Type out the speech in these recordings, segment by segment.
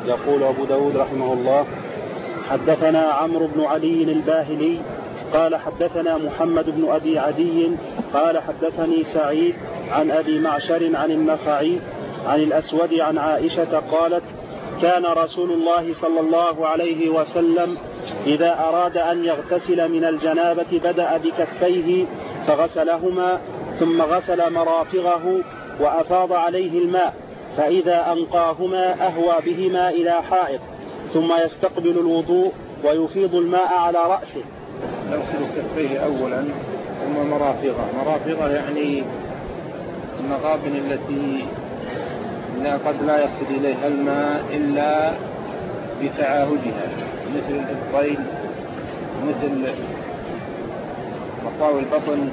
يقول أبو داود رحمه الله: حدثنا عمرو بن علي الباهلي قال حدثنا محمد بن أبي عدي قال حدثني سعيد عن أبي معشر عن النخعي عن الأسود عن عائشة قالت: كان رسول الله صلى الله عليه وسلم إذا أراد أن يغتسل من الجنابة بدأ بكفيه فغسلهما ثم غسل مرافغه وأفاض عليه الماء، فإذا أنقاهما أهوى بهما إلى حائط ثم يستقبل الوضوء ويفيض الماء على رأسه. يغسل كفيه أولا ثم مرافغه يعني المغابن التي قد لا يصل إليها الماء إلا بتعاهدها، مثل الإبطين، مثل مطاوي البطن،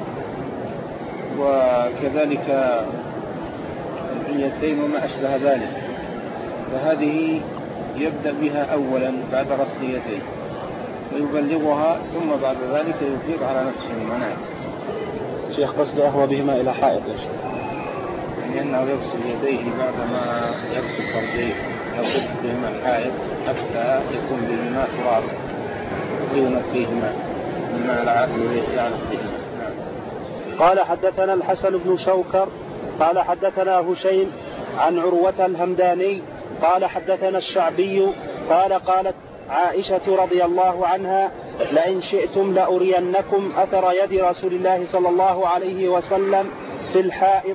وكذلك اليدين وما أشبه ذلك، فهذه يبدأ بها أولا بعد غسل يديه ويبلغها، ثم بعد ذلك يفيض على نفسه المناعم. شيخ قصد أهوى بهما إلى حائط، يعني أنه يغسل يديه بعدما يغسل فرجيه يغسل بهما الحائط حتى يكون بهما تراب لينقيهما مما يعلق بهما. قال حدثنا الحسن بن شوكر قال حدثنا هشيم عن عروة الهمداني قال حدثنا الشعبي قال قالت عائشة رضي الله عنها: لئن شئتم لأرينكم أثر يد رسول الله صلى الله عليه وسلم في الحائط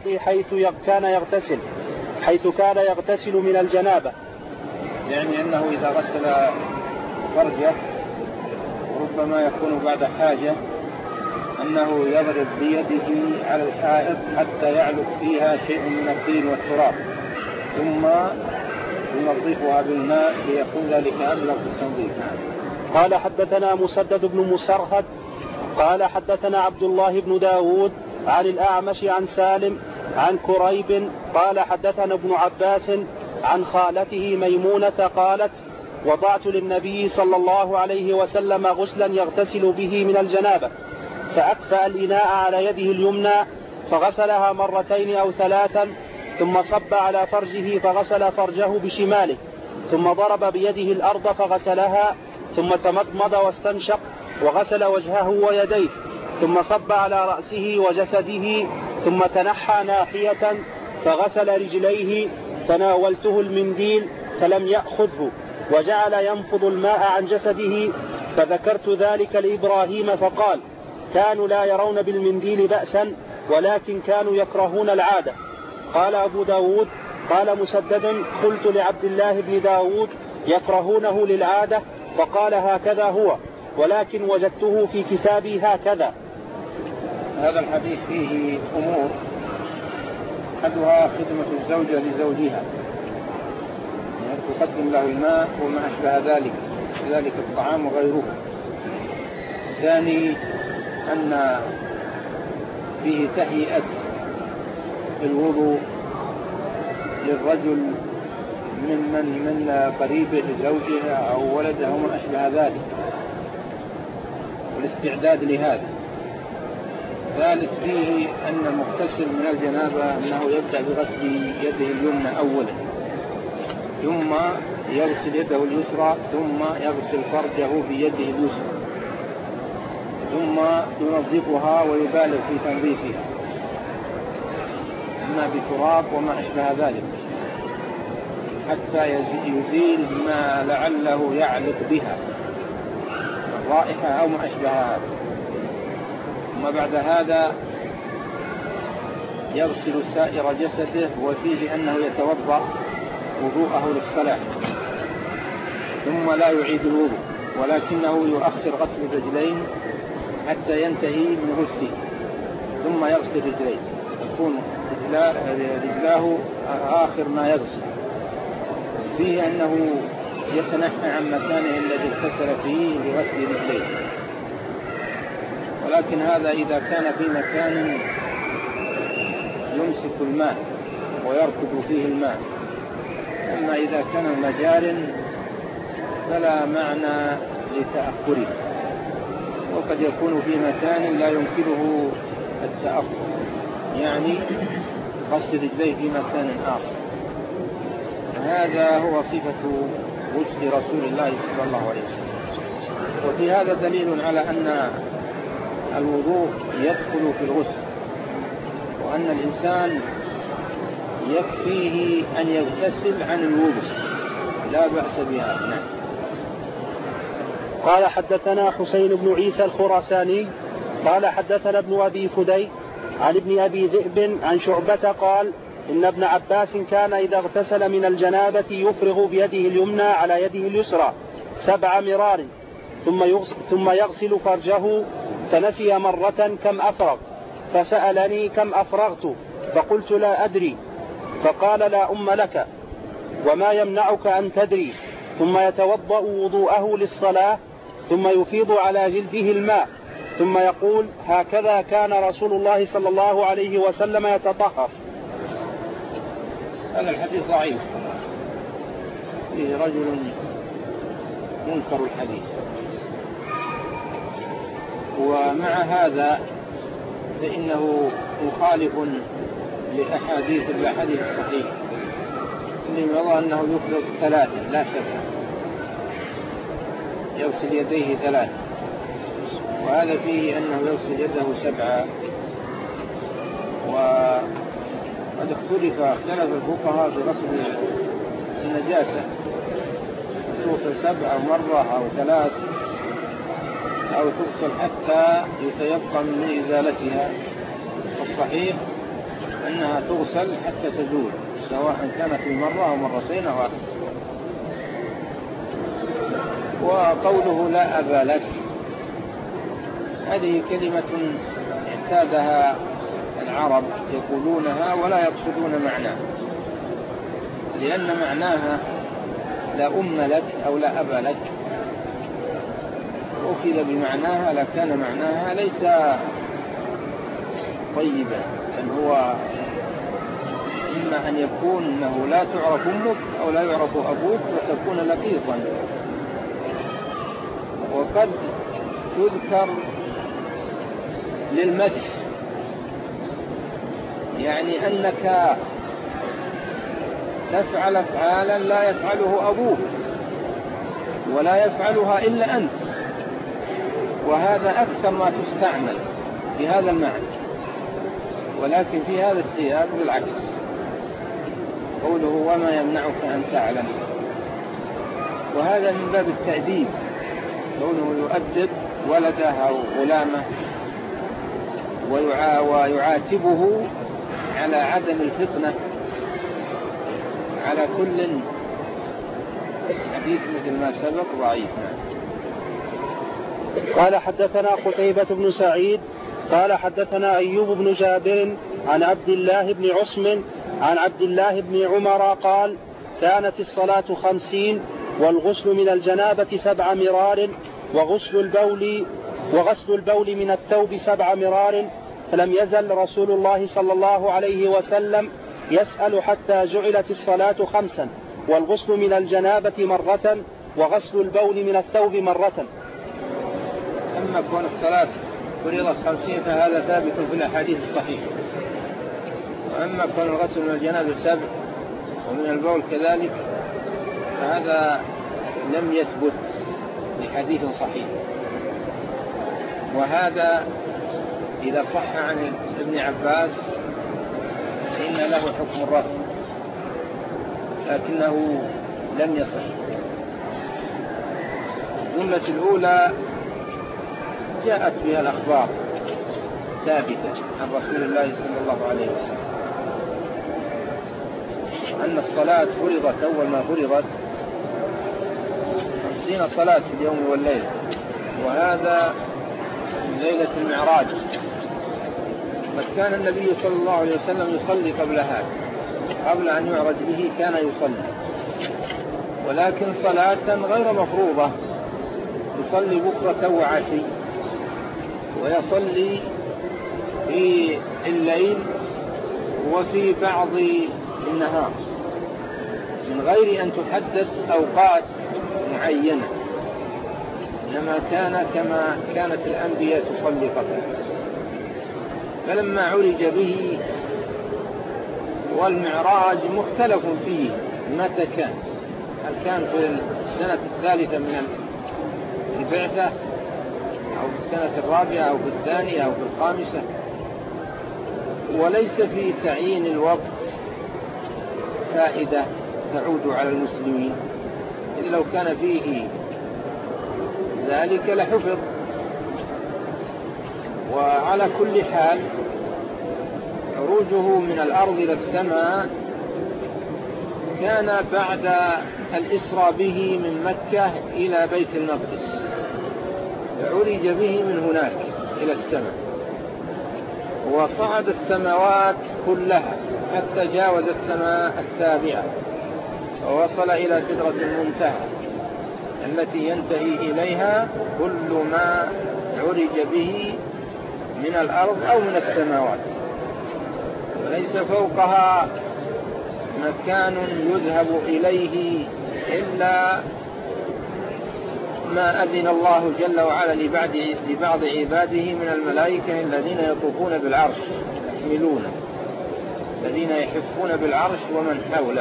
حيث كان يغتسل من الجنابة. يعني أنه إذا غسل فرجه ربما يكون بعد حاجة أنه يضرب بيده على الحائط حتى يعلق فيها شيء من الطين والتراب، ثم ينظفها بالماء ليكون ذلك أبلغ في التنظيف. قال حدثنا مسدد بن مسرهد قال حدثنا عبد الله بن داود عن الأعمش عن سالم عن كريب قال حدثنا ابن عباس عن خالته ميمونة قالت: وضعت للنبي صلى الله عليه وسلم غسلا يغتسل به من الجنابة، فأكفأ الإناء على يده اليمنى فغسلها مرتين أو ثلاثا، ثم صب على فرجه فغسل فرجه بشماله، ثم ضرب بيده الأرض فغسلها، ثم تمضمض واستنشق وغسل وجهه ويديه، ثم صب على رأسه وجسده، ثم تنحى ناحية فغسل رجليه، فناولته المنديل فلم يأخذه وجعل ينفض الماء عن جسده، فذكرت ذلك لإبراهيم فقال: كانوا لا يرون بالمنديل بأسا ولكن كانوا يكرهون العادة. قال أبو داود قال مسدد: قلت لعبد الله بن داود: يكرهونه للعادة؟ فقال: هكذا هو، ولكن وجدته في كتابي هكذا. هذا الحديث فيه أمور، أحدها خدمة الزوجة لزوجها، يعني تقدم له الماء وما أشبه ذلك الطعام وغيره. الثاني أن فيه تهيئة الوضوء للرجل من قريبه لزوجها أو ولده وما أشبه ذلك، والاستعداد لهذا. ثالث فيه أن المغتسل من الجنابة أنه يبدأ بغسل يده اليمنى أولا، ثم يغسل يده اليسرى، ثم يغسل فرجه بيده اليسرى، ثم ينظفها ويبالغ في تنظيفها إما بتراب وما أشبه ذلك حتى يزيل ما لعله يعلق بها الرائحة أو ما أشبه هذا. ثم بعد هذا يغسل سائر جسده، وفيه أنه يتوضأ وضوءه للصلاة، ثم لا يعيد الوضوء ولكنه يؤخر غسل الرجلين حتى ينتهي من غسله، ثم يغسل رجليه، تكون رجلاه آخر ما يغسل. فيه أنه يتنحى عن مكانه الذي اغتسل فيه لغسل رجليه، ولكن هذا إذا كان في مكان يمسك الماء ويركض فيه الماء. أما إذا كان مجار فلا معنى لتأخره، وقد يكون في مكان لا يمكنه التأخر، يعني غسل رجليه في مكان آخر. هذا هو صفة غسل رسول الله صلى الله عليه وسلم. وفي هذا دليل على أن الوضوء يدخل في الغسل، وأن الإنسان يكفيه أن يغتسل عن الوضوء لا بأس بها. نعم. قال حدثنا حسين بن عيسى الخراساني قال حدثنا ابن أبي فدي عن ابن أبي ذئب عن شعبة قال إن ابن عباس كان إذا اغتسل من الجنابة يفرغ بيده اليمنى على يده اليسرى 7 مرار ثم يغسل فرجه، فنسي مرة كم أفرغ، فسألني كم أفرغت، فقلت لا أدري، فقال لا أم لك، وما يمنعك أن تدري، ثم يتوضأ وضوءه للصلاة، ثم يفيض على جلده الماء، ثم يقول هكذا كان رسول الله صلى الله عليه وسلم يتطهر. هذا الحديث ضعيف، فيه رجل منكر الحديث، ومع هذا فإنه مخالف لأحاديث الصحيح، إنما يرى أنه يفرغ 3 لا 7، يغسل يديه 3، وهذا فيه أنه يغسل يده 7. وقد اختلف الفقهاء في غسل النجاسة، تغسل 7 مرة أو 3 أو تغسل حتى يتيقن من إزالتها. الصحيح أنها تغسل حتى تزول، سواء كانت مرة أو مرتين أو أكثر. وقوله لا أبا لك، هذه كلمة اعتادها العرب يقولونها ولا يقصدون معناها، لأن معناها لا أم لك أو لا أبا لك أخذ بمعناها لكان معناها ليس طيبا، بل هو إما أن يكون أنه لا تعرف أمك أو لا يعرف أبوك وتكون لقيطا. وقد تذكر للمدح، يعني أنك تفعل أفعالا لا يفعله أبوك ولا يفعلها إلا أنت، وهذا أكثر ما تستعمل بهذا المعنى. ولكن في هذا السياق بالعكس، قوله وما يمنعك أن تعلم، وهذا من باب التأديب، كونه يؤدب ولده أو غلامه ويعاتبه على عدم الفطنة على كل. حديث مثل ما سبق ضعيف. قال حدثنا قتيبة بن سعيد قال حدثنا أيوب بن جابر عن عبد الله بن عصم عن عبد الله بن عمر قال كانت الصلاة 50 والغسل من الجنابة 7 مرار وغسل البول من الثوب 7 مرار، فلم يزل رسول الله صلى الله عليه وسلم يسأل حتى جعلت الصلاة 5 والغسل من الجنابة مرة وغسل البول من الثوب مرة. أما كون الصلاة فريضة 50 فهذا ثابت في الأحاديث الصحيحة، وأما كون الغسل من الجنابة 7 ومن البول كذلك فهذا لم يثبت لحديث صحيح. وهذا إذا صح عن ابن عباس فإن له حكم الرفع، لكنه لم يصح. الجملة الأولى جاءت بها الأخبار ثابتة عن رسول الله صلى الله عليه وسلم أن الصلاة فرضت أول ما فرضت 50 صلاة في اليوم والليلة، وهذا من ليلة المعراج. كان النبي صلى الله عليه وسلم يصلي قبل هذا، قبل أن يعرج به كان يصلي، ولكن صلاة غير مفروضة، يصلي بكرة وعشي، ويصلي في الليل وفي بعض النهار من غير أن تحدد أوقات معينة، إنما كان كما كانت الأنبياء تصلي قبله. فلما عرج به والمعراج مختلف فيه، متى كان؟ هل كان في السنة الثالثة من البعثة أو في السنة الرابعة أو في الثانية أو في الخامسة؟ وليس في تعيين الوقت فائدة تعود على المسلمين، إذ لو كان فيه ذلك لحفظ. وعلى كل حال عروجه من الأرض إلى السماء كان بعد الإسرى به من مكة إلى بيت المقدس، عرج به من هناك إلى السماء وصعد السماوات كلها حتى جاوز السماء السابعة ووصل إلى سدرة المنتهى التي ينتهي إليها كل ما عرج به من الأرض أو من السماوات، وليس فوقها مكان يذهب إليه إلا ما أذن الله جل وعلا لبعض عباده من الملائكة الذين يطوفون بالعرش يحملونه، الذين يحفون بالعرش ومن حوله.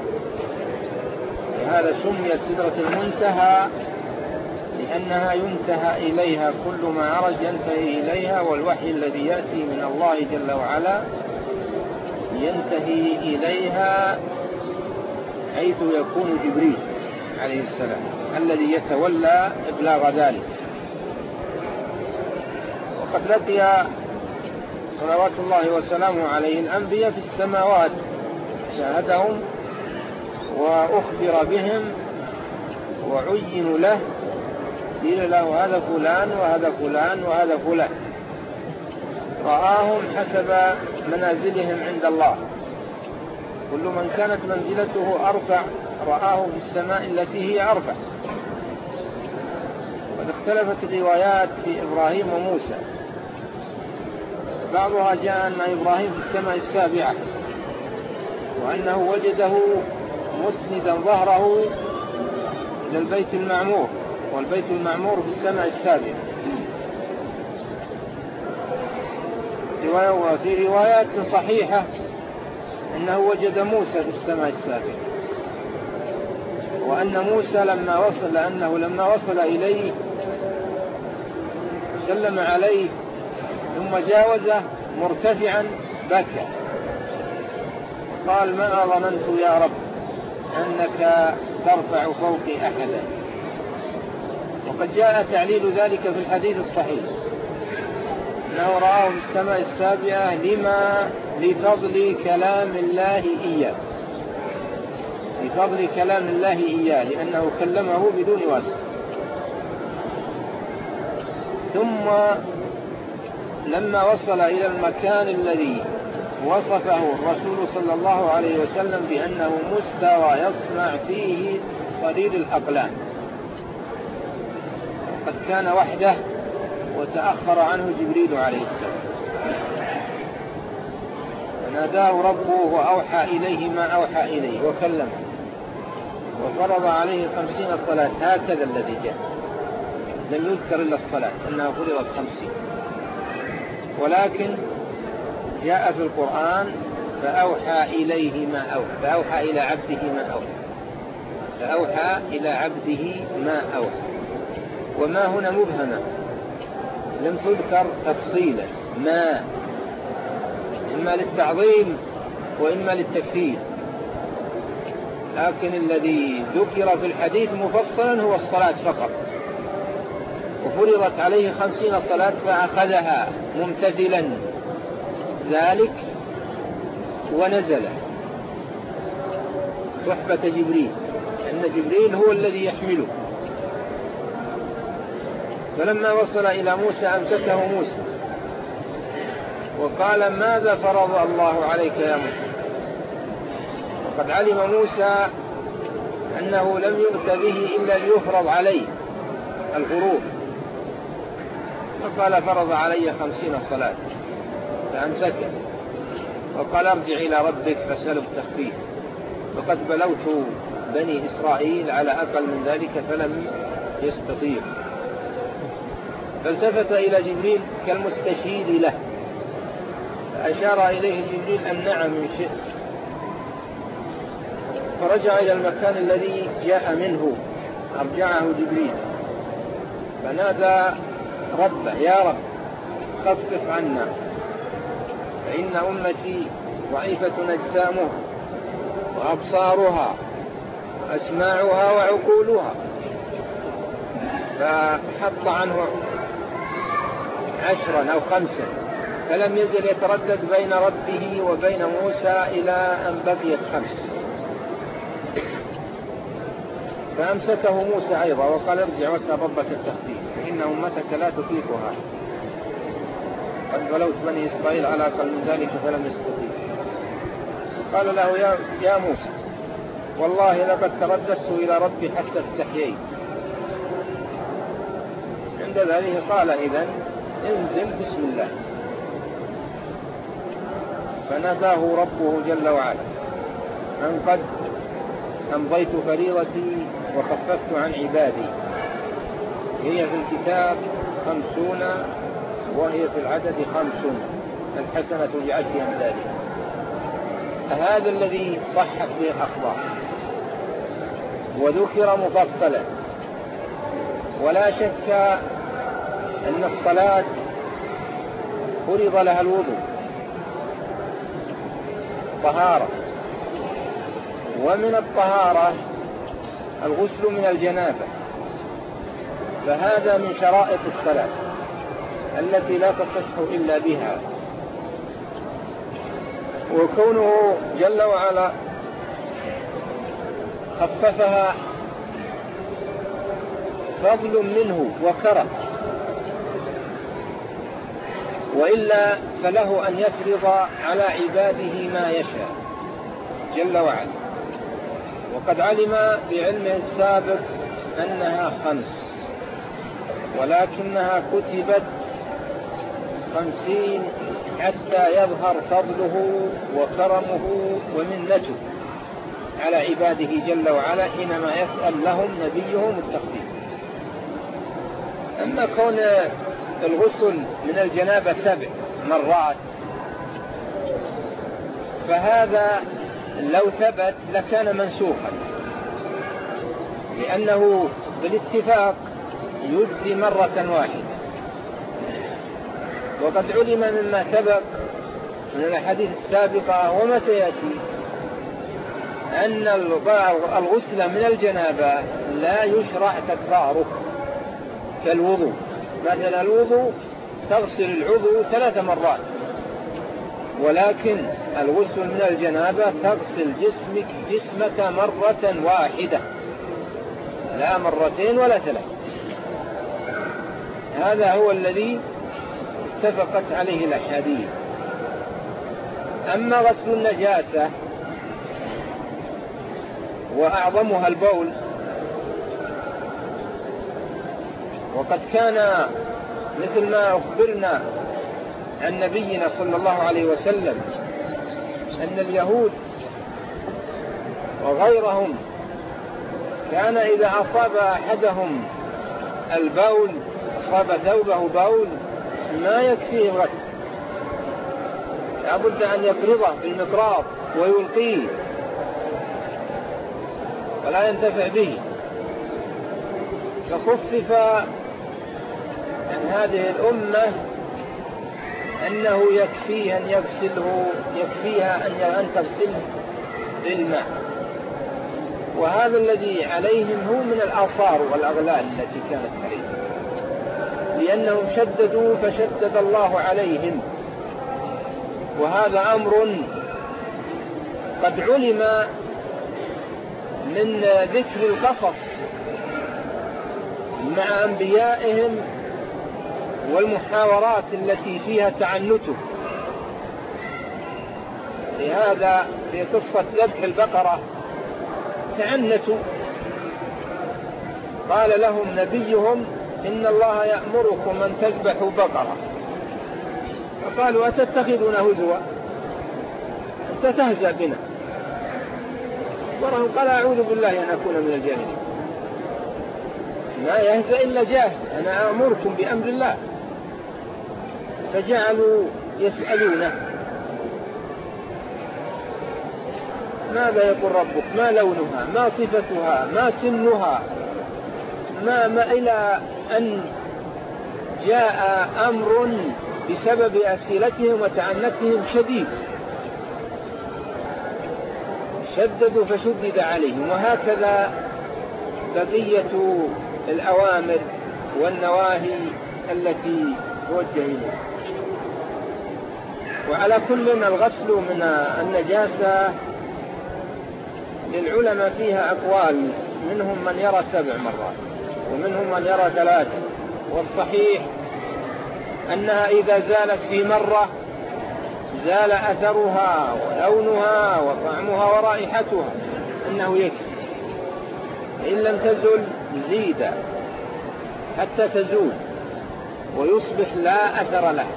وهذا سميت سدرة المنتهى لأنها ينتهى إليها كل ما عرج ينتهي إليها، والوحي الذي يأتي من الله جل وعلا ينتهي إليها حيث يكون جبريل عليه السلام الذي يتولى إبلاغ ذلك. وقد لقي صلوات الله وسلامه عليه الأنبياء في السماوات، شاهدهم وأخبر بهم وعين له، قيل له هذا فلان وهذا فلان وهذا فلان، رآهم حسب منازلهم عند الله، كل من كانت منزلته أرفع رآه في السماء التي هي أرفع. وقد اختلفت الروايات في إبراهيم وموسى، بعضها جاء أن إبراهيم في السماء السابعة وأنه وجده مسندا ظهره إلى البيت المعمور، والبيت المعمور في السماء السابعة. وفي روايات صحيحة أنه وجد موسى في السماء السابعة، وأن موسى لما وصل إليه سلم عليه ثم جاوزه مرتفعا بكى، قال ما ظننت يا رب أنك ترفع فوقي أحدا. وقد جاء تعليل ذلك في الحديث الصحيح أنه رآه في السماء السابعة لفضل كلام الله إياه، لفضل كلام الله إياه لأنه كلمه بدون واسطة. ثم لما وصل إلى المكان الذي وصفه الرسول صلى الله عليه وسلم بأنه مستوى يصنع فيه صرير الأقلام، قد كان وحده وتأخر عنه جبريل عليه السلام، فناداه ربه وأوحى إليه ما أوحى إليه وكلمه وفرض عليه 50 صلاة. هكذا الذي جاء، لم يذكر إلا الصلاة أنها فرضت 50، ولكن جاء في القرآن فأوحى إليه ما أوحى، فأوحى إلى عبده ما أوحى، فأوحى إلى عبده ما أوحى. وما هنا مبهمة لم تذكر تفصيلا، ما إما للتعظيم وإما للتكفير، لكن الذي ذكر في الحديث مفصلا هو الصلاة فقط، وفرضت عليه 50 صلاة فأخذها ممتثلا ذلك ونزل صحبة جبريل، لأن جبريل هو الذي يحمله. فلما وصل إلى موسى أمسكه موسى وقال ماذا فرض الله عليك يا موسى؟ وقد علم موسى أنه لم يؤت به إلا ليفرض عليه الفروض، فقال فرض علي 50 صلاة، فأمسكه وقال ارجع إلى ربك فاسأله التخفيف، وقد بلوت بني إسرائيل على أقل من ذلك فلم يستطيع. فالتفت إلى جبريل كالمستشير له، فأشار إليه جبريل أن نعم إن شئت. فرجع إلى المكان الذي جاء منه، أرجعه جبريل، فنادى ربه: يا رب خفف عنا، فإن أمتي ضعيفة أجسامها وأبصارها وأسماعها وعقولها. فحط عنه 10 أو 5، فلم يزل يتردد بين ربه وبين موسى إلى أن بقيت 5. فأمسكه موسى أيضا وقال: ارجع واسأل ربك التخفيف، فإن أمتك لا تطيقها، قد بلوت بني إسرائيل على أقل من ذلك فلم يستطيع. قال له: يا موسى، والله لقد ترددت إلى ربي حتى استحييت. عند ذلك قال: إذن انزل بسم الله. فناداه ربه جل وعلا أن قد أمضيت فريضتي وخففت عن عبادي، هي في الكتاب 50 وهي في العدد 50، الحسنة ب10 أمثالها. هذا الذي صحت به الأخبار وذكر مفصلا. ولا شك أن الصلاة فرض لها الوضوء طهارة، ومن الطهارة الغسل من الجنابة، فهذا من شرائط الصلاة التي لا تصح إلا بها. وكونه جل وعلا خففها فضل منه وكرم، وإلا فله أن يفرض على عباده ما يشاء جل وعلا. وقد علم بعلمه السابق أنها 5، ولكنها كتبت 50 حتى يظهر فضله وكرمه ومنته على عباده جل وعلا حينما يسأل لهم نبيهم التخفيف. أما كون الغسل من الجنابة 7 مرات فهذا لو ثبت لكان منسوخا، لأنه بالاتفاق يجزي مرة واحدة. وقد علم مما سبق من الحديث السابقة وما سيأتي أن الغسل من الجنابة لا يشرع تكراره كالوضوء. مثلا الوضوء تغسل العضو 3 مرات، ولكن الغسل من الجنابة تغسل جسمك مرة واحدة، لا 2 ولا 3. هذا هو الذي اتفقت عليه الأحاديث. أما غسل النجاسة وأعظمها البول، وقد كان مثل ما أخبرنا عن نبينا صلى الله عليه وسلم أن اليهود وغيرهم كان إذا أصاب أحدهم البول، أصاب ثوبه بول، ما يكفيه الغسل، لابد أن يفرضه بالمقراض ويلقيه ولا ينتفع به. فخفف عن هذه الأمة أنه يكفيها أن يغسله، يكفيها أن تغسله بالماء. وهذا الذي عليهم هو من الآثار والأغلال التي كانت عليهم، لأنهم شددوا فشدد الله عليهم. وهذا أمر قد علم من ذكر القصص مع أنبيائهم والمحاورات التي فيها تعنته. لهذا في قصة ذبح البقرة تعنتوا، قال لهم نبيهم: إن الله يأمركم أن تذبحوا بقرة. فقالوا: أتتخذنا هزوا؟ أنت تهزأ بنا. ورهم قال: أعوذ بالله أن أكون من الجاهلين. ما يهزأ إلا جاهل، أنا أمركم بأمر الله. فجعلوا يسألونه. ماذا يقول ربك، ما لونها، ما صفتها، ما سنها، ما إلى أن جاء أمر بسبب أسئلتهم وتعنتهم شديد، شددوا فشدد عليهم. وهكذا بقية الأوامر والنواهي التي توجه إليه. وعلى كل الغسل من النجاسة للعلماء فيها أقوال، منهم من يرى 7 مرات ومنهم من يرى 3، والصحيح أنها إذا زالت في مرة زال أثرها ولونها وطعمها ورائحتها، إنه يكفي. إن لم تزل زيد حتى تزول ويصبح لا أثر له،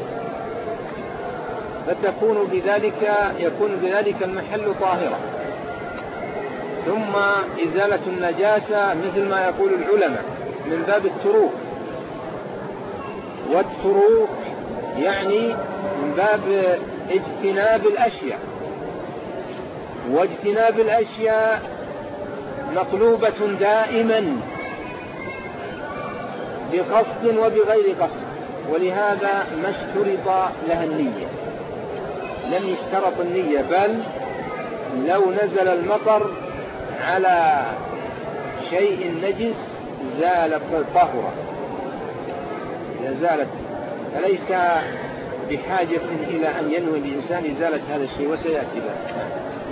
يكون بذلك المحل طاهرا. ثم إزالة النجاسة مثل ما يقول العلماء من باب التروك، والتروك يعني من باب اجتناب الأشياء، واجتناب الأشياء مطلوبة دائما بقصد وبغير قصد، ولهذا ما اشترط لها النية، لم يشترط النية، بل لو نزل المطر على شيء نجس زالت طهرة، زالت، فليس بحاجة إلى أن ينوي الإنسان إزالة هذا الشيء، وسيأتي ذلك.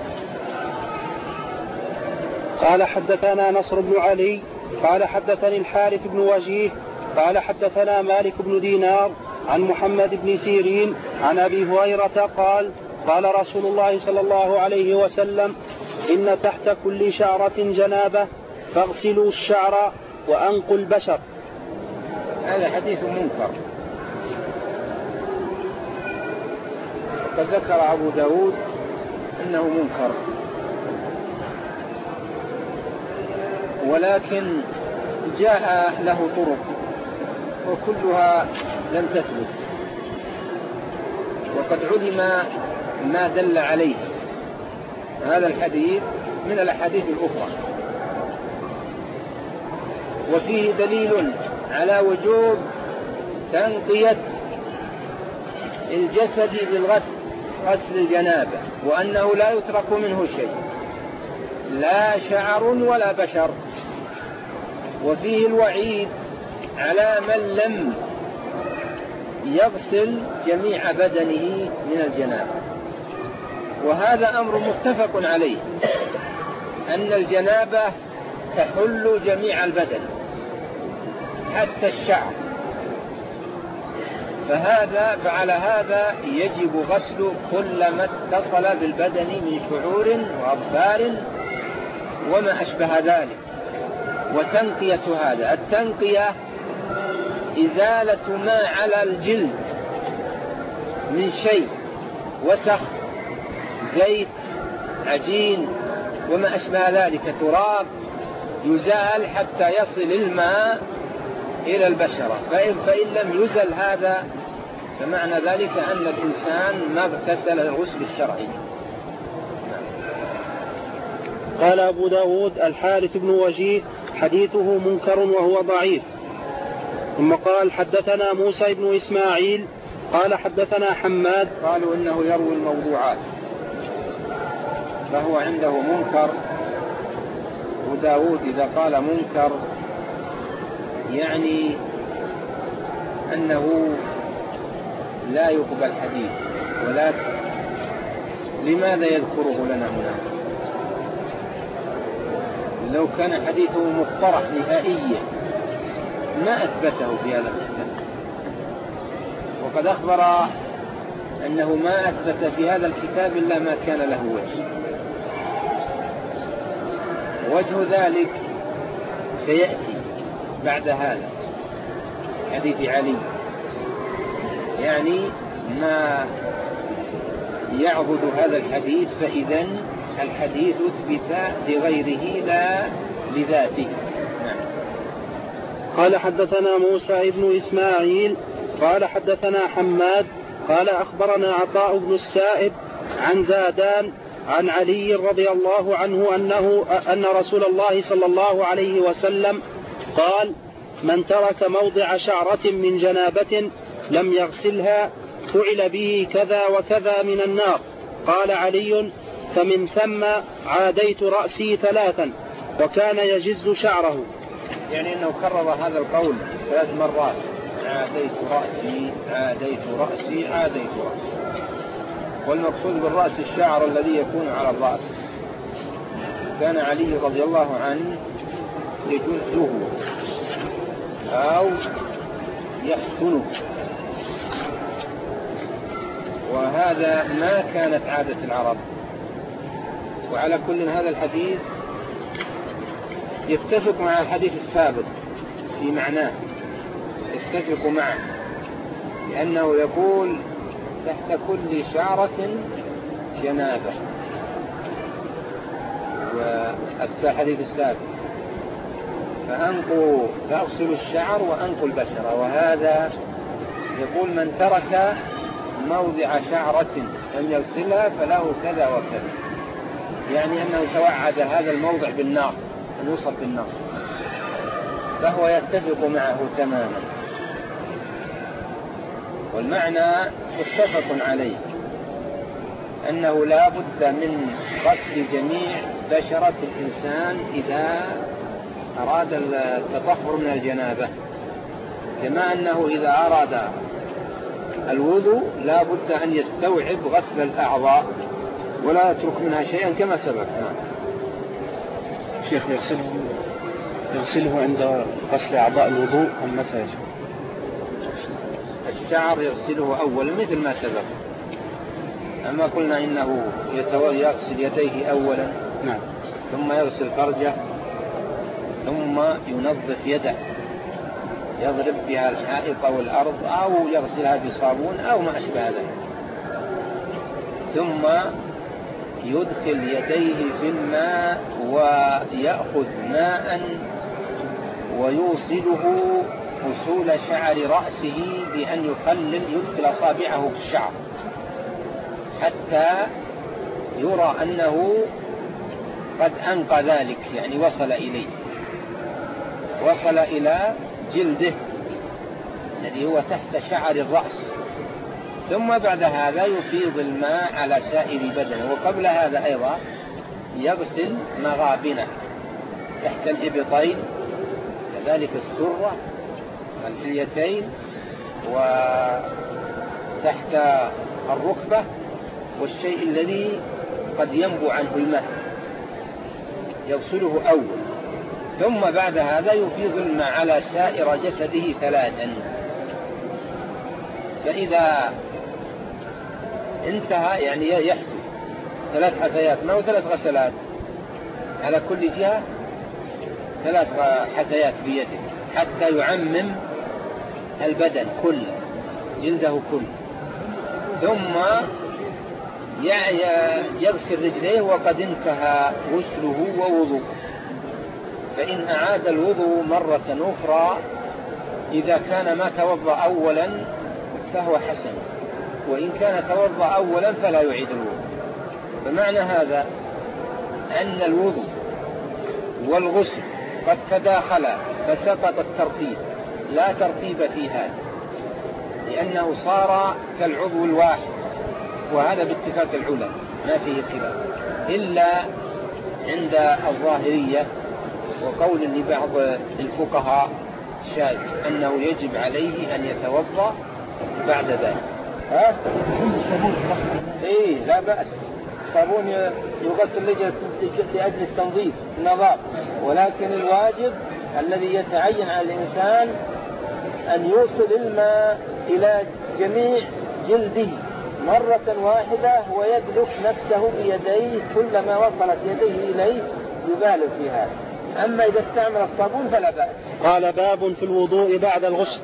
قال حدثنا نصر بن علي قال حدثني الحارث بن وجيه قال حدثنا مالك بن دينار عن محمد بن سيرين عن أبي هريرة قال قال رسول الله صلى الله عليه وسلم: إن تحت كل شعرة جنابة فاغسلوا الشعر وأنقوا البشر. هذا حديث منكر، وقد ذكر أبو داود أنه منكر، ولكن جاء له طرق وكلها لم تثبت، وقد علم ما دل عليه هذا الحديث من الأحاديث الأخرى، وفيه دليل على وجوب تنقية الجسد بالغسل، غسل الجنابة، وأنه لا يترك منه شيء، لا شعر ولا بشر. وفيه الوعيد على من لم يغسل جميع بدنه من الجنابة، وهذا أمر متفق عليه، أن الجنابة تحل جميع البدن حتى الشعر، فعلى هذا يجب غسل كل ما اتصل بالبدن من شعور وأظفار وما أشبه ذلك. وتنقية هذا، التنقية إزالة ما على الجلد من شيء، وسخ، زيت، عجين وما أشبه ذلك، تراب، يزال حتى يصل الماء إلى البشرة. فإن لم يزل هذا فمعنى ذلك أن الإنسان ما اغتسل الغسل الشرعي. قال أبو داود: الحارث بن وجيه حديثه منكر وهو ضعيف. ثم قال: حدثنا موسى بن إسماعيل قال حدثنا حماد. قالوا إنه يروي الموضوعات، فهو عنده منكر. وداود إذا قال منكر يعني أنه لا يقبل حديث، ولكن لماذا يذكره لنا هنا؟ لو كان حديثه مقترح نهائيا ما أثبته في هذا الكتاب، وقد أخبر أنه ما أثبت في هذا الكتاب إلا ما كان له وجه ذلك سيأتي بعد هذا حديث علي، يعني ما يعبد هذا الحديث، فإذا الحديث أثبت لغيره لا لذاته. قال حدثنا موسى بن إسماعيل قال حدثنا حماد قال أخبرنا عطاء بن السائب عن زادان عن علي رضي الله عنه أن رسول الله صلى الله عليه وسلم قال: من ترك موضع شعرة من جنابة لم يغسلها فعل به كذا وكذا من النار. قال علي: فمن ثم عاديت رأسي 3. وكان يجز شعره. يعني أنه كرر هذا القول 3 مرات: عاديت رأسي عاديت رأسي عاديت رأسي. والمقصود بالرأس الشعر الذي يكون على الرأس. كان علي رضي الله عنه يجزه أو يحسنه، وهذا ما كانت عادة العرب. وعلى كل هذا الحديث يتفق مع الحديث السابق في معناه، يتفق معه، لأنه يقول: تحت كل شعرة جنابة، والحديث السابق فأغسل الشعر وأنقوا البشرة. وهذا يقول: من ترك موضع شعرة لم يغسلها فله كذا وكذا، يعني أنه توعد هذا الموضع بالنار، أن يوصف بالنار، فهو يتفق معه تماما. والمعنى متفق عليه، أنه لا بد من غسل جميع بشرة الإنسان إذا أراد التطهر من الجنابة، كما أنه إذا أراد الوضوء لا بد أن يستوعب غسل الأعضاء ولا يترك منها شيئا كما سبق. شيخ، يغسله عند غسل أعضاء الوضوء أم متى؟ الشعر يغسله أولا مثل ما سبق. أما قلنا إنه يغسل يديه أولا، نعم، ثم يغسل فرجه، ثم ينظف يده يضرب بها الحائط أو الأرض أو يغسلها بصابون أو ما أشبه ذلك، ثم يدخل يديه في الماء ويأخذ ماء ويوصله وصول شعر رأسه بأن يدخل أصابعه في الشعر حتى يرى أنه قد أنقى ذلك، يعني وصل إليه، وصل إلى جلده الذي هو تحت شعر الرأس. ثم بعد هذا يفيض الماء على سائر بدنه. وقبل هذا أيضا يغسل مغابنه تحت الإبطين، كذلك السرة والحليتين وتحت الركبة والشيء الذي قد ينبع عنه الماء يغسله أول، ثم بعد هذا يفيض الماء على سائر جسده 3. فإذا انتهى يعني يحسب 3 حثيات، ما هو 3 غسلات على كل جهة، 3 حثيات بيده حتى يعمم البدن كله، جلده كله. ثم يغسل رجليه وقد انتهى غسله ووضوء. فإن أعاد الوضوء مرة أخرى إذا كان ما توضأ أولا فهو حسن، وإن كان توضأ أولا فلا يعيد الوضوء. فمعنى هذا أن الوضوء والغسل قد تداخلا فسقط الترتيب، لا ترتيب في هذا، لأنه صار كالعضو الواحد، وهذا باتفاق العلماء ما فيه خلاف، إلا عند الظاهرية وقول لبعض الفقهاء شاذ أنه يجب عليه أن يتوضأ بعد ذلك. لا بأس، صابون يغسل لأجل التنظيف النظافة، ولكن الواجب الذي يتعين على الإنسان أن يوصل الماء إلى جميع جلده مرة واحدة ويدلك نفسه بيديه، كلما وصلت يديه إليه يبالغ في هذا. أما إذا استعمل الصابون فلا بأس. قال: باب في الوضوء بعد الغسل.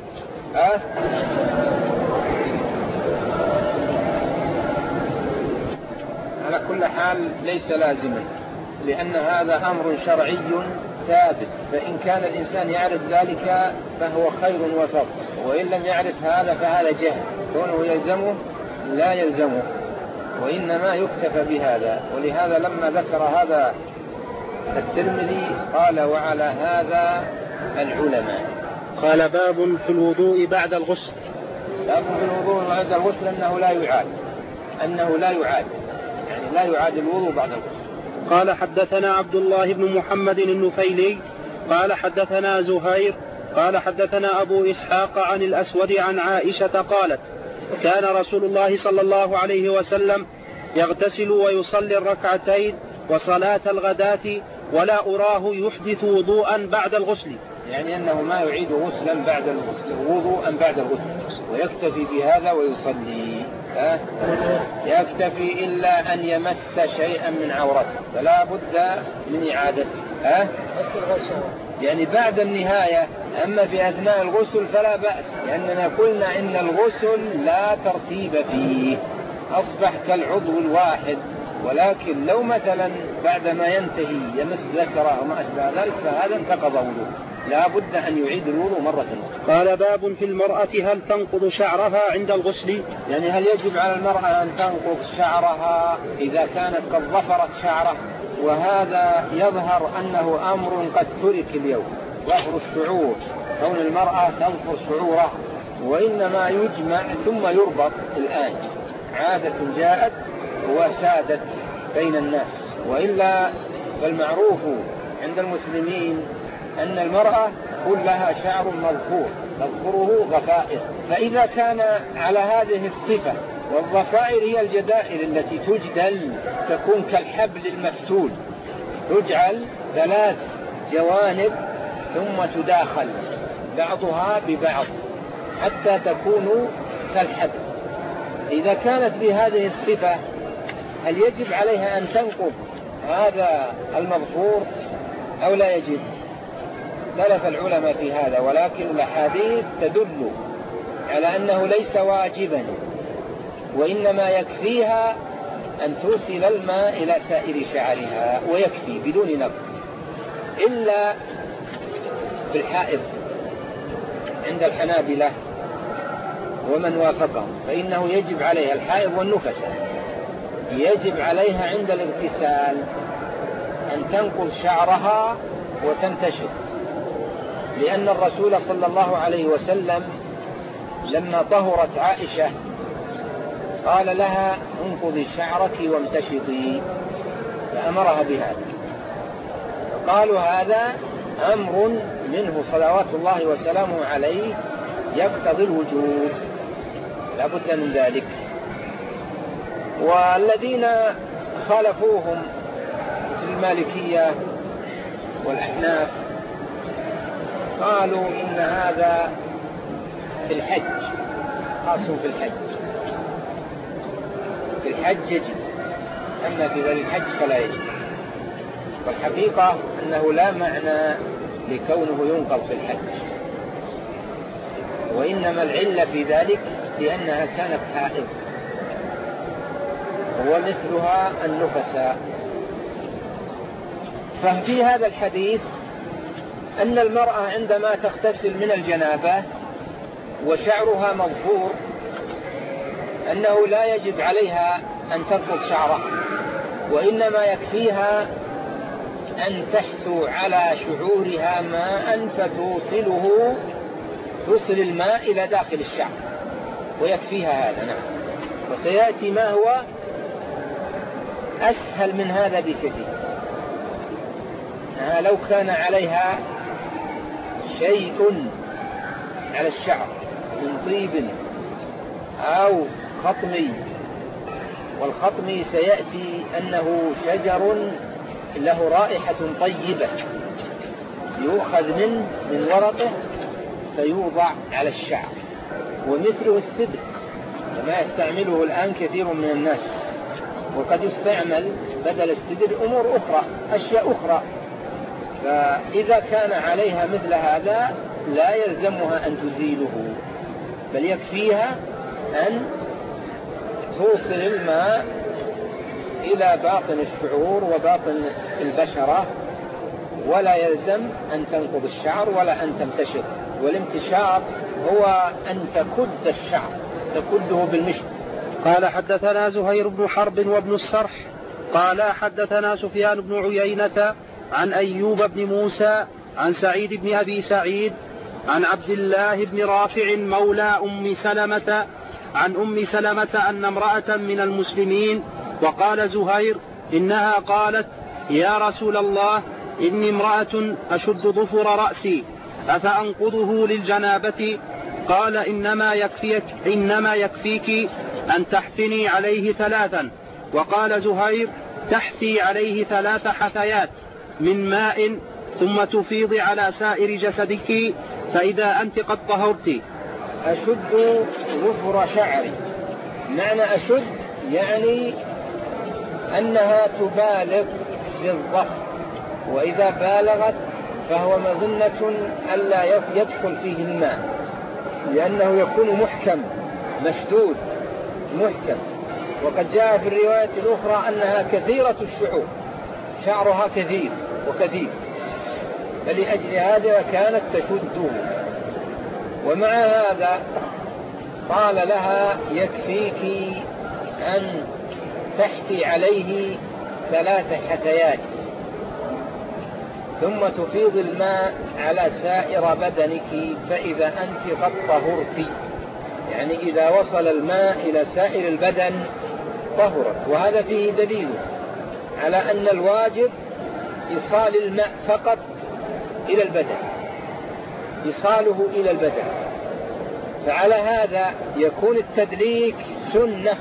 على كل حال ليس لازما، لأن هذا أمر شرعي ثابت، فإن كان الإنسان يعرف ذلك فهو خير وفضل، وإن لم يعرف هذا فهذا جهل، كونه يلزمه لا يلزمه. وإنما يكتفى بهذا. ولهذا لما ذكر هذا الترمذي قال وعلى هذا العلماء. قال باب في الوضوء بعد الغسل. باب في الوضوء بعد الغسل أنه لا يعاد يعني لا يعاد الوضوء بعد الغسل. قال حدثنا عبد الله بن محمد النفيلي قال حدثنا زهير قال حدثنا أبو إسحاق عن الأسود عن عائشة قالت كان رسول الله صلى الله عليه وسلم يغتسل ويصلي الركعتين وصلاة الغداة ولا أراه يحدث وضوءا بعد الغسل، يعني أنه ما يعيد غسلا بعد الغسل وضوءا بعد الغسل ويكتفي بهذا ويصلي. يكتفي إلا أن يمس شيئا من عورته فلا بد من إعادته يعني بعد النهاية. أما في أثناء الغسل فلا بأس، لأننا قلنا إن الغسل لا ترتيب فيه، أصبح كالعضو الواحد. ولكن لو مثلا بعدما ينتهي يمس ذكره وما أشبه ذلك فهذا انتقض وضوء، لا بد أن يعيد الوضوء مرة أخرى. قال باب في المرأة هل تنقض شعرها عند الغسل؟ يعني هل يجب على المرأة أن تنقض شعرها إذا كانت قد ظفرت شعره؟ وهذا يظهر أنه أمر قد ترك اليوم، ظفر الشعور، كون المرأة تظفر شعورها، وإنما يجمع ثم يربط الآن. عادة جاءت وسادت بين الناس، وإلا فالمعروف عند المسلمين أن المرأة كلها شعر مظفور تظفره ضفائر. فإذا كان على هذه الصفة، والضفائر هي الجدائر التي تجدل تكون كالحبل المفتول، تجعل 3 جوانب ثم تداخل بعضها ببعض حتى تكون كالحبل. إذا كانت بهذه الصفة هل يجب عليها أن تنقض هذا المظفور أو لا يجب؟ اختلف العلماء في هذا، ولكن الأحاديث تدل على أنه ليس واجبا، وإنما يكفيها أن ترسل الماء إلى سائر شعرها ويكفي بدون نقض، إلا في الحائض عند الحنابلة ومن وافقهم، فإنه يجب عليها الحائض والنفساء يجب عليها عند الاغتسال أن تنقض شعرها وتنتشر، لأن الرسول صلى الله عليه وسلم لما طهرت عائشة قال لها انقضي شعرك وامتشطي، فأمرها بهذا. قالوا هذا أمر منه صلوات الله وسلامه عليه يقتضي الوجوب، لا بد من ذلك. والذين خالفوهم مثل المالكية والأحناف قالوا إن هذا في الحج، خاص في الحج، في الحج يجب، أما في غير الحج فلا يجب. والحقيقة أنه لا معنى لكونه ينقض في الحج، وإنما العلة في ذلك لأنها كانت حائض، ومثلها النفساء. ففي هذا الحديث أن المرأة عندما تغتسل من الجنابة وشعرها مظفور أنه لا يجب عليها أن تنقض شعرها، وإنما يكفيها أن تحثو على شعورها ماء توصل الماء إلى داخل الشعر ويكفيها هذا. نعم. وسيأتي ما هو أسهل من هذا بكثير. لو كان عليها شيء على الشعر من طيب أو خطمي، والخطمي سيأتي أنه شجر له رائحة طيبة يؤخذ من ورقه فيوضع على الشعر، ومثله السدر كما يستعمله الآن كثير من الناس، وقد يستعمل بدل السدر أمور أخرى، أشياء أخرى. فإذا كان عليها مثل هذا لا يلزمها أن تزيله، بل يكفيها أن توصل الماء إلى باطن الشعور وباطن البشرة، ولا يلزم أن تنقض الشعر ولا أن تمتشط. والامتشاط هو أن تكد الشعر، تكده بالمشط قال حدثنا زهير بن حرب وابن السرح قال حدثنا سفيان بن عيينة عن أيوب بن موسى عن سعيد بن أبي سعيد عن عبد الله بن رافع مولى أم سلمة عن أم سلمة أن امرأة من المسلمين، وقال زهير إنها قالت يا رسول الله إني امرأة أشد ظفر رأسي أفأنقضه للجنابة؟ قال إنما يكفيك أن تحثني عليه 3. وقال زهير تحثي عليه 3 حثيات من ماء ثم تفيض على سائر جسدك فإذا أنت قد طهرت. أشد ظفر شعري، معنى أشد يعني أنها تبالغ في الظفر، وإذا بالغت فهو مظنة ألا يدخل فيه الماء، لأنه يكون محكم مشدود محكم. وقد جاء في الرواية الأخرى أنها كثيرة الشعور، شعرها كثير وكثير، فلأجل هذا كانت تشده. ومع هذا قال لها يكفيك أن تحثي عليه 3 حثيات ثم تفيض الماء على سائر بدنك فإذا أنت قد طهرت، يعني إذا وصل الماء إلى سائر البدن طهرت. وهذا فيه دليل على أن الواجب إيصال الماء فقط إلى البدن، إيصاله إلى البدن. فعلى هذا يكون التدليك سنة،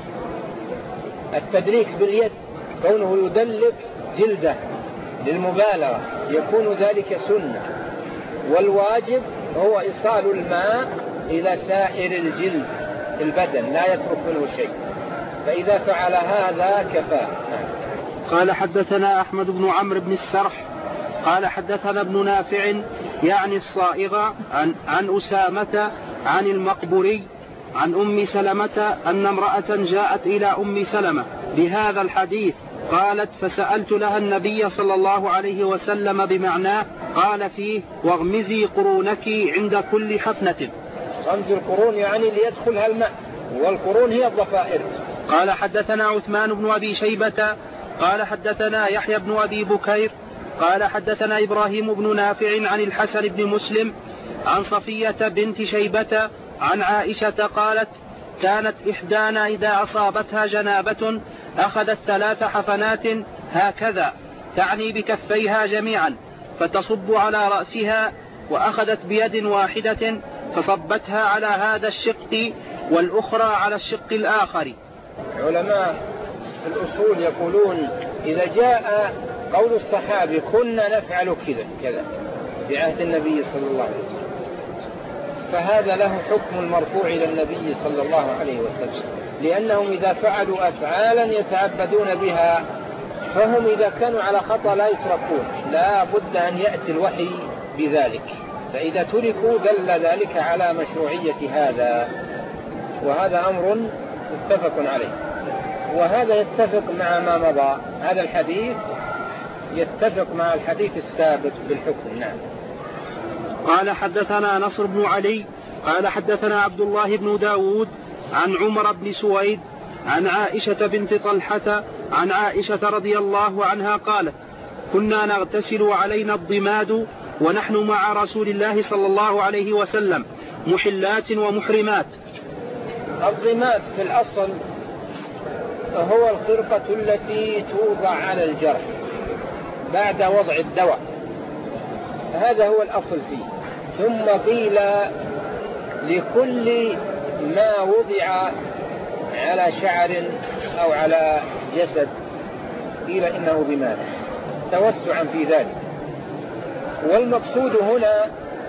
التدليك باليد كونه يدلك جلده للمبالغة يكون ذلك سنة، والواجب هو إيصال الماء إلى سائر الجلد البدن لا يترك منه شيء، فإذا فعل هذا كفاه. قال حدثنا أحمد بن عمرو بن السرح قال حدثنا ابن نافع يعني الصائغة عن أسامة عن المقبري عن أم سلمة أن امرأة جاءت إلى أم سلمة بهذا الحديث قالت فسألت لها النبي صلى الله عليه وسلم بمعناه قال فيه واغمزي قرونك عند كل حفنة. غمز القرون يعني ليدخلها الماء، والقرون هي الضفائر. قال حدثنا عثمان بن أبي شيبة قال حدثنا يحيى بن أبي بكير قال حدثنا إبراهيم بن نافع عن الحسن بن مسلم عن صفية بنت شيبة عن عائشة قالت كانت إحدانا إذا أصابتها جنابة أخذت 3 حفنات هكذا، تعني بكفيها جميعا، فتصب على رأسها، وأخذت بيد واحدة فصبتها على هذا الشق والأخرى على الشق الآخر. علماء الأصول يقولون إذا جاء قول الصحابي كنا نفعل كذا في عهد النبي صلى الله عليه وسلم، فهذا له حكم المرفوع إلى النبي صلى الله عليه وسلم، لأنهم إذا فعلوا أفعالا يتعبدون بها فهم إذا كانوا على خطأ لا يتركون، لا بد أن يأتي الوحي بذلك، فإذا تركوا دل ذلك على مشروعية هذا، وهذا أمر متفق عليه. وهذا يتفق مع ما مضى، هذا الحديث يتفق مع الحديث السابق بالحكم. نعم. قال حدثنا نصر بن علي قال حدثنا عبد الله بن داود عن عمر بن سويد عن عائشة بنت طلحة عن عائشة رضي الله عنها قالت كنا نغتسل علينا الضماد ونحن مع رسول الله صلى الله عليه وسلم محلات ومحرمات. الضماد في الأصل هو الخرقة التي توضع على الجرح بعد وضع الدواء، هذا هو الأصل فيه. ثم قيل لكل ما وضع على شعر أو على جسد قيل إنه ضماد توسعا في ذلك. والمقصود هنا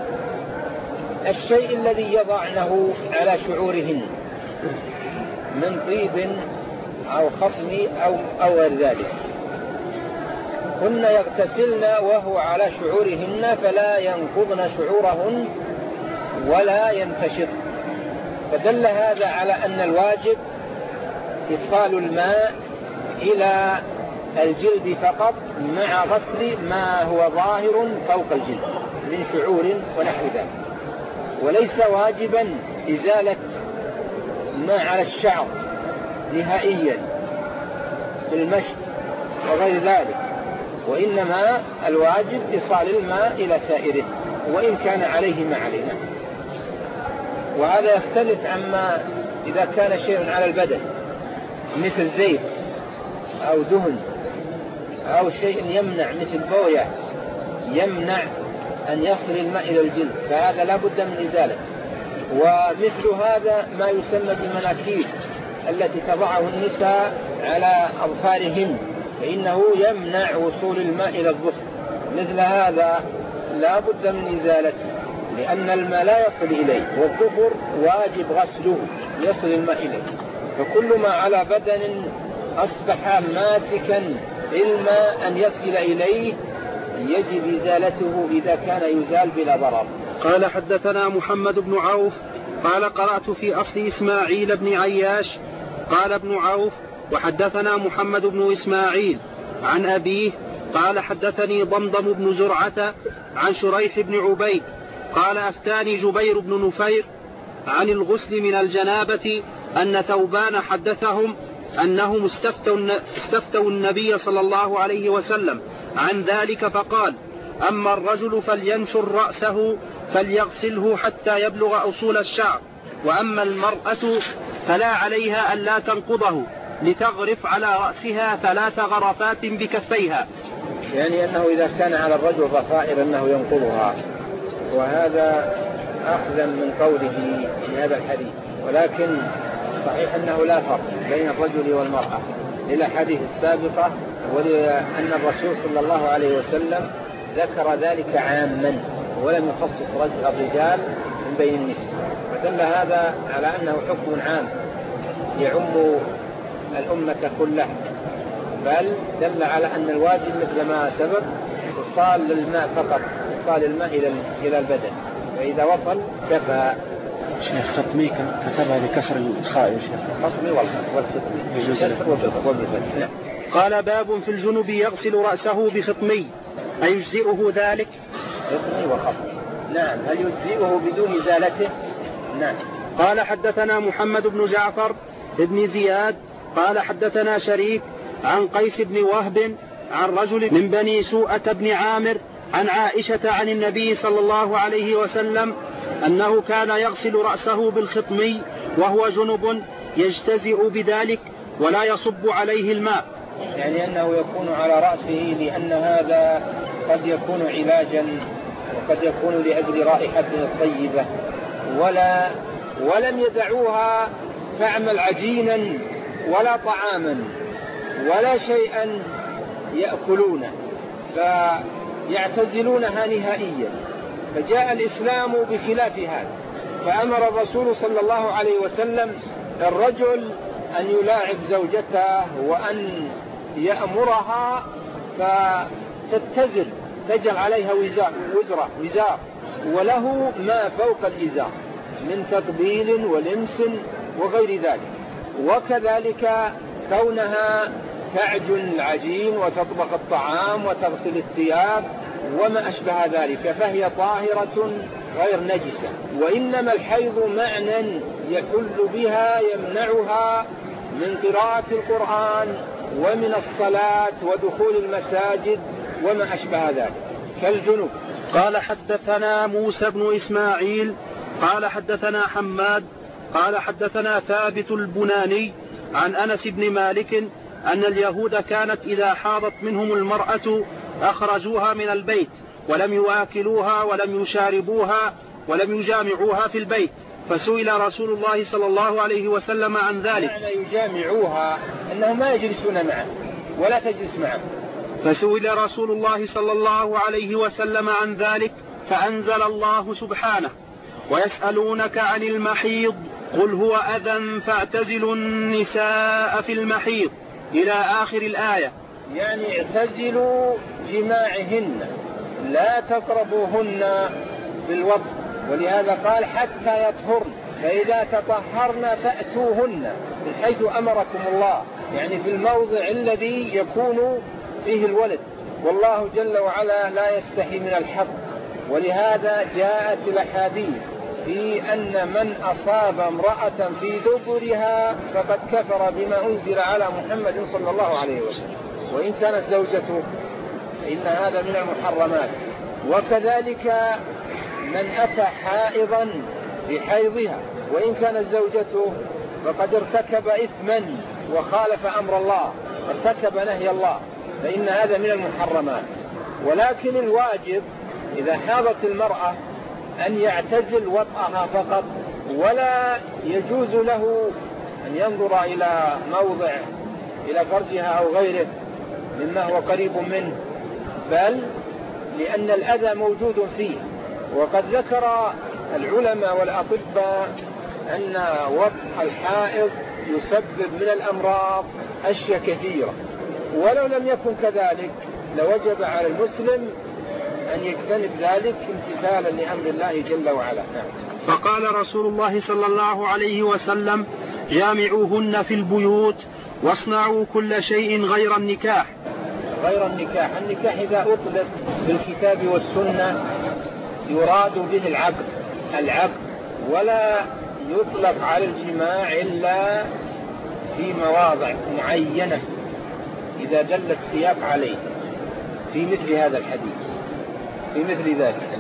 الشيء الذي يضعنه على شعورهن من طيب أو خصم أو غير ذلك، كن يغتسلن وهو على شعورهن فلا ينقضن شعورهن ولا ينتشط، فدل هذا على أن الواجب إيصال الماء إلى الجلد فقط مع غسل ما هو ظاهر فوق الجلد من شعور ونحو ذلك، وليس واجبا إزالة ما على الشعر نهائيا بالمشي وغير ذلك، وإنما الواجب إيصال الماء إلى سائره وإن كان عليه ما علينا. وهذا يختلف عما إذا كان شيء على البدن مثل زيت أو دهن أو شيء يمنع مثل بوية يمنع أن يصل الماء إلى الجلد، فهذا لا بد من إزالة. ومثل هذا ما يسمى بالمناكير التي تضعه النساء على أظفارهن، فإنه يمنع وصول الماء إلى الظفر، مثل هذا لا بد من إزالته لأن الماء لا يصل إليه، والظفر واجب غسله يصل الماء إليه. فكل ما على بدن أصبح ماسكا الماء أن يصل إليه يجب إزالته إذا كان يزال بلا ضرر. قال حدثنا محمد بن عوف قال قرأت في أصل إسماعيل بن عياش قال ابن عوف وحدثنا محمد بن إسماعيل عن أبيه قال حدثني ضمضم بن زرعة عن شريح بن عبيد قال أفتاني جبير بن نفير عن الغسل من الجنابة أن ثوبان حدثهم أنهم استفتوا النبي صلى الله عليه وسلم عن ذلك فقال أما الرجل فلينشر رأسه فليغسله حتى يبلغ أصول الشعر، وأما المرأة فلا عليها أن لا تنقضه لتغرف على رأسها 3 غرفات بكفيها، يعني أنه إذا كان على الرجل ضفائر أنه ينقضها، وهذا أخذا من قوله في هذا الحديث. ولكن صحيح أنه لا فرق بين الرجل والمرأة للأحاديث السابقة، ولأن الرسول صلى الله عليه وسلم ذكر ذلك عاما ولم يخصص الرجال من بين النساء، فدل هذا على أنه حكم عام يعم الأمة كلها، بل دل على أن الواجب مثل ما سبق إيصال الماء فقط، إيصال الماء إلى البدن، فإذا وصل كفى. شيخ خطمي كتبها بكسر الخاء يا شيخ. خطمي والخطمي. قال باب في الجنب يغسل رأسه بخطمي أيجزئه ذلك؟ خطمي وخطمي، نعم. هل يجزئه بدون إزالته؟ نعم. قال حدثنا محمد بن جعفر بن زياد قال حدثنا شريك عن قيس بن وهب عن رجل من بني سوءة بن عامر عن عائشة عن النبي صلى الله عليه وسلم أنه كان يغسل رأسه بالخطمي وهو جنب يجتزئ بذلك ولا يصب عليه الماء، يعني أنه يكون على رأسه لأن هذا قد يكون علاجا وقد يكون لأجل رائحته الطيبة، ولم يدعوها تعمل عجينا ولا طعاما ولا شيئا يأكلونه، فيعتزلونها نهائيا. فجاء الإسلام بخلاف هذا، فأمر الرسول صلى الله عليه وسلم الرجل أن يلاعب زوجته وأن يأمرها فتتزل، تجعل عليها وزار وله ما فوق الإزار من تقبيل ولمس وغير ذلك، وكذلك كونها تعجن العجين وتطبخ الطعام وتغسل الثياب وما أشبه ذلك، فهي طاهرة غير نجسة. وإنما الحيض معنى يحل بها يمنعها من قراءة القرآن ومن الصلاة ودخول المساجد وما أشبه ذلك كالجنوب. قال حدثنا موسى بن إسماعيل قال حدثنا حماد قال حدثنا ثابت البناني عن أنس بن مالك أن اليهود كانت إذا حاضت منهم المرأة أخرجوها من البيت ولم يواكلوها ولم يشاربوها ولم يجامعوها في البيت، فسئل رسول الله صلى الله عليه وسلم عن ذلك. معنى يجامعوها أنهم ما يجلسون معه ولا تجلس معه. فسئل رسول الله صلى الله عليه وسلم عن ذلك فأنزل الله سبحانه ويسألونك عن المحيض قل هو أذى فاعتزلوا النساء في المحيض إلى آخر الآية، يعني اعتزلوا جماعهن لا تقربوهن بالوضع، ولهذا قال حتى يطهرن، فإذا تطهرن فأتوهن من حيث أمركم الله، يعني في الموضع الذي يكون فيه الولد، والله جل وعلا لا يستحي من الحق. ولهذا جاءت الأحاديث في أن من أصاب امرأة في دبرها فقد كفر بما أنزل على محمد صلى الله عليه وسلم، وإن كانت زوجته إن هذا من المحرمات. وكذلك من أتى حائضا بحيضها وإن كانت زوجته فقد ارتكب إثما وخالف أمر الله، ارتكب نهي الله، فإن هذا من المحرمات. ولكن الواجب إذا حاضت المرأة أن يعتزل وطئها فقط، ولا يجوز له أن ينظر إلى موضع إلى فرجها أو غيره مما هو قريب منه، بل لأن الأذى موجود فيه. وقد ذكر العلماء والأطباء أن وطء الحائض يسبب من الأمراض أشياء كثيرة، ولو لم يكن كذلك لوجب على المسلم أن يجتنب ذلك امتثالا لأمر الله جل وعلا. فقال رسول الله صلى الله عليه وسلم: جامعوهن في البيوت واصنعوا كل شيء غير النكاح. غير النكاح، النكاح إذا أطلق بالكتاب والسنة يراد به العقد، ولا يطلق على الجماع إلا في مواضع معينة إذا دل السياق عليه، في مثل هذا الحديث، في مثل ذلك.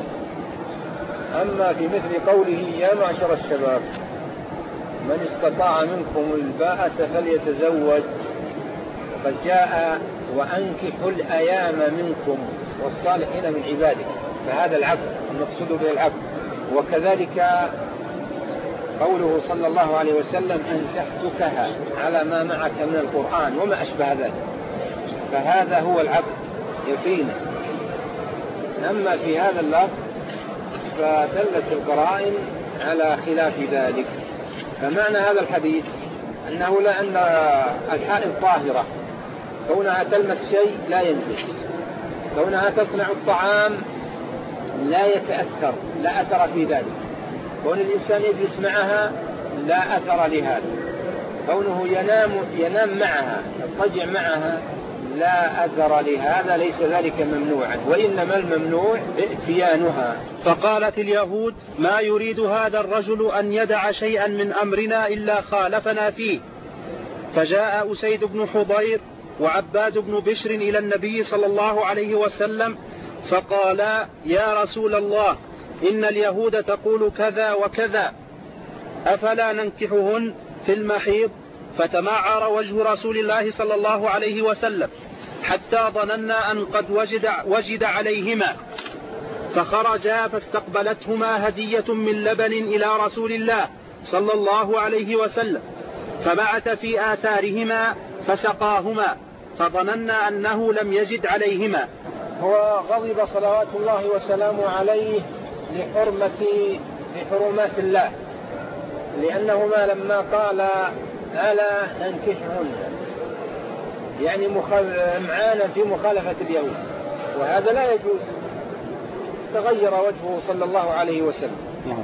أما في مثل قوله: يا معشر الشباب من استطاع منكم الباءة فليتزوج، وقد جاء: وأنكحوا الأيام منكم والصالحين من عبادكم، فهذا العقد المقصود به العقد. وكذلك قوله صلى الله عليه وسلم: أنكحتكها على ما معك من القرآن وما أشبه ذلك، فهذا هو العقد يقينا. أما في هذا اللفظ فدلت القرائن على خلاف ذلك. فمعنى هذا الحديث أنه لا أن الحائض طاهرة، كونها تلمس شيء لا ينجس، كونها تصنع الطعام لا يتأثر، لا أثر في ذلك، كون الإنسان يجلس معها لا أثر لهذا، كونه ينام معها يضطجع معها لا أثر لهذا، ليس ذلك ممنوعا، وإنما الممنوع ائتيانها. فقالت اليهود: ما يريد هذا الرجل أن يدع شيئا من أمرنا إلا خالفنا فيه. فجاء أسيد بن حضير وعباد بن بشر إلى النبي صلى الله عليه وسلم فقالا: يا رسول الله، إن اليهود تقول كذا وكذا، أفلا ننكحهن في المحيض؟ فتمعر وجه رسول الله صلى الله عليه وسلم حتى ظننا أن قد وجد عليهما، فخرجا فاستقبلتهما هدية من لبن إلى رسول الله صلى الله عليه وسلم، فبعث في آثارهما فسقاهما، فظننا أنه لم يجد عليهما. هو غضب صلوات الله وسلامه عليه لحرمات الله، لأنهما لما قال: ألا ننكحهن، يعني معانا في مخالفة اليهود، وهذا لا يجوز. تغير وجهه صلى الله عليه وسلم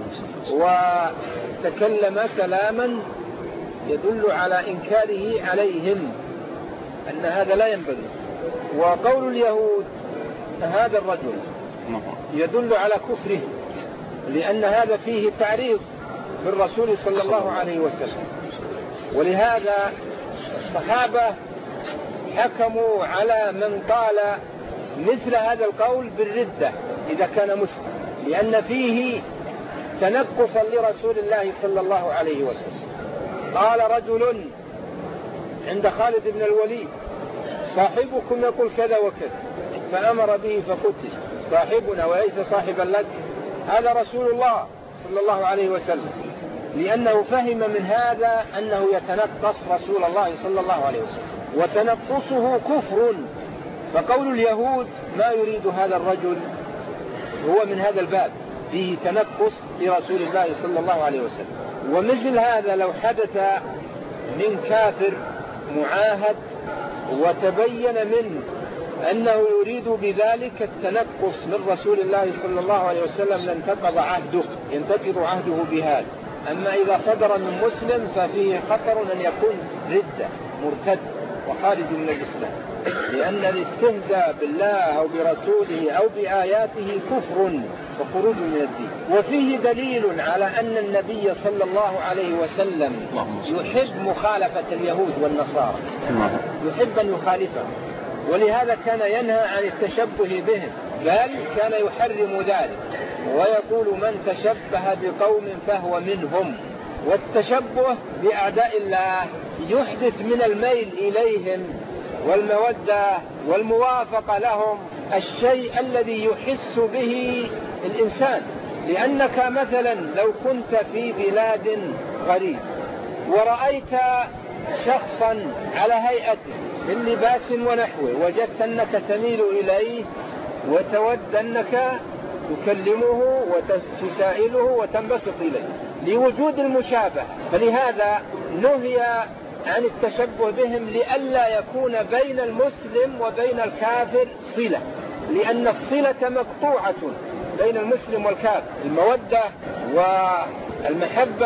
وتكلم كلاما يدل على إنكاره عليهم، أن هذا لا ينبغي. وقول اليهود هذا الرجل يدل على كفره، لأن هذا فيه تعريض بالرسول صلى الله عليه وسلم. ولهذا الصحابة حكموا على من قال مثل هذا القول بالردة إذا كان مسلم، لأن فيه تنقصا لرسول الله صلى الله عليه وسلم. قال رجل عند خالد بن الوليد: صاحبكم يقول كذا وكذا، فأمر به فقتل. صاحبنا وليس صاحبا لك، هذا رسول الله صلى الله عليه وسلم، لأنه فهم من هذا أنه يتنقص رسول الله صلى الله عليه وسلم، وتنقصه كفر. فقول اليهود ما يريد هذا الرجل هو من هذا الباب، فيه تنقص لرسول الله صلى الله عليه وسلم. ومثل هذا لو حدث من كافر معاهد وتبين منه أنه يريد بذلك التنقص من رسول الله صلى الله عليه وسلم ينتقض عهده بهذا. أما إذا صدر من مسلم ففيه خطر أن يكون ردة مرتد وخارج من الإسلام، لأن الاستهزاء بالله أو برسوله أو بآياته كفر، وخروج من الدين. وفيه دليل على أن النبي صلى الله عليه وسلم يحب مخالفة اليهود والنصارى، يحب أن يخالفهم، ولهذا كان ينهى عن التشبه بهم، بل كان يحرم ذلك ويقول من تشبه بقوم فهو منهم. والتشبه بأعداء الله يحدث من الميل إليهم والمودة والموافقة لهم الشيء الذي يحس به الإنسان. لأنك مثلا لو كنت في بلاد غريب ورأيت شخصا على هيئته من لباس ونحوه، وجدت أنك تميل إليه وتود أنك تكلمه وتسائله وتنبسط إليه لوجود المشابه. فلهذا نهي عن التشبه بهم لئلا يكون بين المسلم وبين الكافر صلة، لأن الصلة مقطوعة بين المسلم والكافر. المودة والمحبة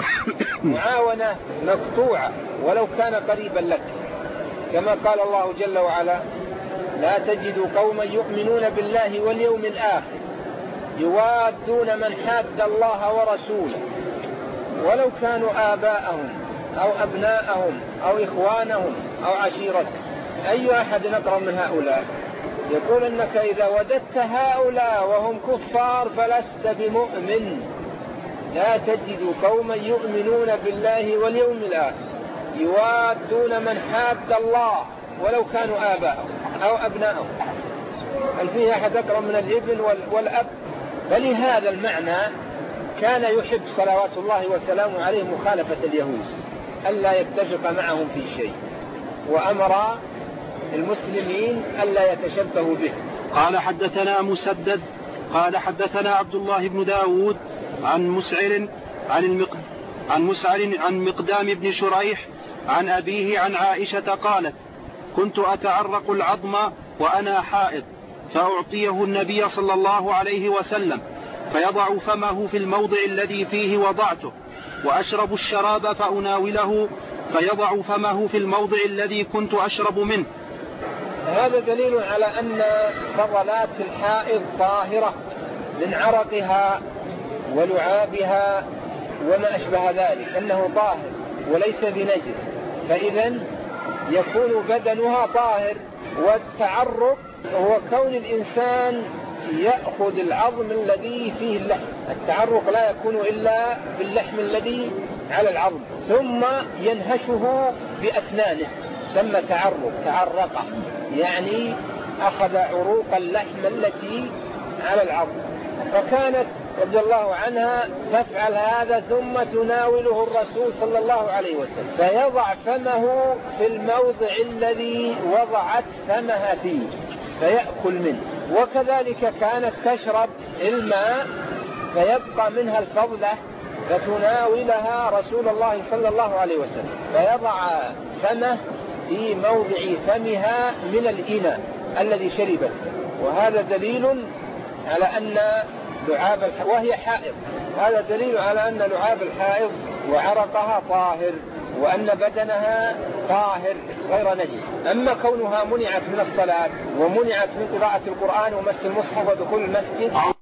معاونة مقطوعة ولو كان قريبا لك، كما قال الله جل وعلا: لا تجد قوما يؤمنون بالله واليوم الآخر يوادون من حاد الله ورسوله ولو كانوا آباءهم أو أبناءهم أو إخوانهم أو عشيرتهم. أي أحد أقرب من هؤلاء؟ يقول أنك إذا وددت هؤلاء وهم كفار فلست بمؤمن. لا تجد قوما يؤمنون بالله واليوم الآخر يوادون من حاد الله ولو كانوا آباءهم أو أبناءهم. هل فيه أحد أقرب من الابن والأب؟ فلهذا المعنى كان يحب صلوات الله وسلامه عليه مخالفة اليهود، ألا يتفق معهم في شيء، وأمر المسلمين ألا يتشبهوا به. قال حدثنا مسدد قال حدثنا عبد الله بن داود عن مسعر عن مقدام بن شريح عن أبيه عن عائشة قالت: كنت أتعرق العظم وأنا حائض فأعطيه النبي صلى الله عليه وسلم فيضع فمه في الموضع الذي فيه وضعته، وأشرب الشراب فأناوله فيضع فمه في الموضع الذي كنت أشرب منه. هذا دليل على أن فضلات الحائض طاهرة من عرقها ولعابها وما أشبه ذلك، أنه طاهر وليس بنجس، فإذا يكون بدنها طاهر. والتعرق هو كون الإنسان يأخذ العظم الذي فيه اللحم. التعرق لا يكون إلا باللحم الذي على العظم، ثم ينهشه بأسنانه، ثم تعرقه، يعني أخذ عروق اللحم التي على العظم. فكانت رضي الله عنها تفعل هذا ثم تناوله الرسول صلى الله عليه وسلم فيضع فمه في الموضع الذي وضعت فمها فيه فيأكل منه. وكذلك كانت تشرب الماء فيبقى منها الفضلة فتناولها رسول الله صلى الله عليه وسلم فيضع فمه في موضع فمها من الإناء الذي شربت. وهذا دليل على أن لعاب وهي حائض، هذا دليل على أن لعاب الحائض وعرقها طاهر وأن بدنها طاهر غير نجس. أما كونها منعت من الصلاة ومنعت من قراءة القرآن ومس المصحف ودخول المسجد